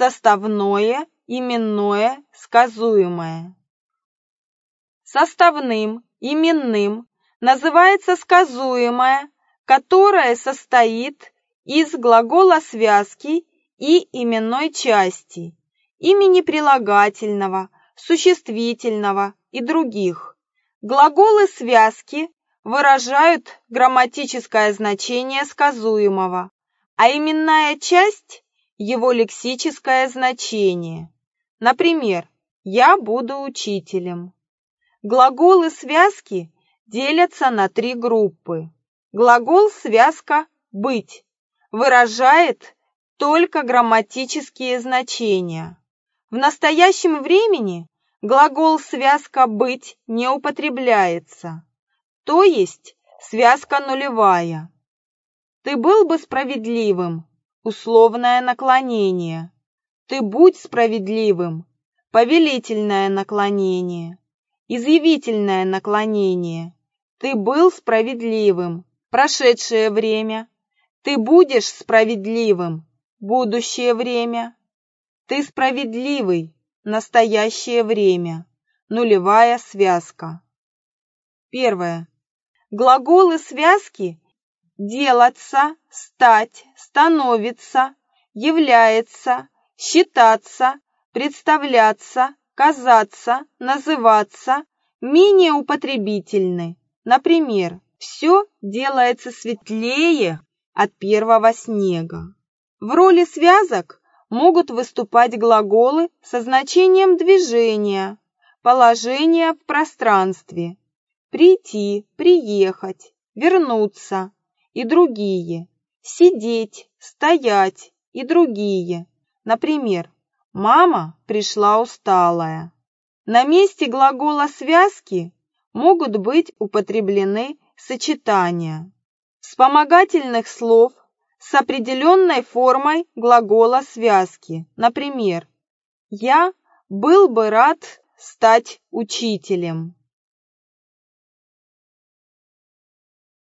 Составное, именное, сказуемое. Составным, именным называется сказуемое, которое состоит из глагола связки и именной части, имени прилагательного, существительного и других. Глаголы связки выражают грамматическое значение сказуемого, а именная часть – его лексическое значение. Например, «Я буду учителем». Глаголы связки делятся на 3 группы. Глагол связка «быть» выражает только грамматические значения. В настоящем времени глагол связка «быть» не употребляется, то есть связка нулевая. Ты был бы справедливым – условное наклонение. Ты будь справедливым – повелительное наклонение. Изъявительное наклонение. Ты был справедливым – прошедшее время. Ты будешь справедливым – будущее время. Ты справедливый – настоящее время. Нулевая связка. Первое. Глаголы связки делаться, стать, становится, является, считаться, представляться, казаться, называться менее употребительны. Например, все делается светлее от первого снега. В роли связок могут выступать глаголы со значением движения, положения в пространстве, прийти, приехать, вернуться и другие, сидеть, стоять и другие. Например, мама пришла усталая. На месте глагола связки могут быть употреблены сочетания вспомогательных слов с определенной формой глагола связки. Например, я был бы рад стать учителем.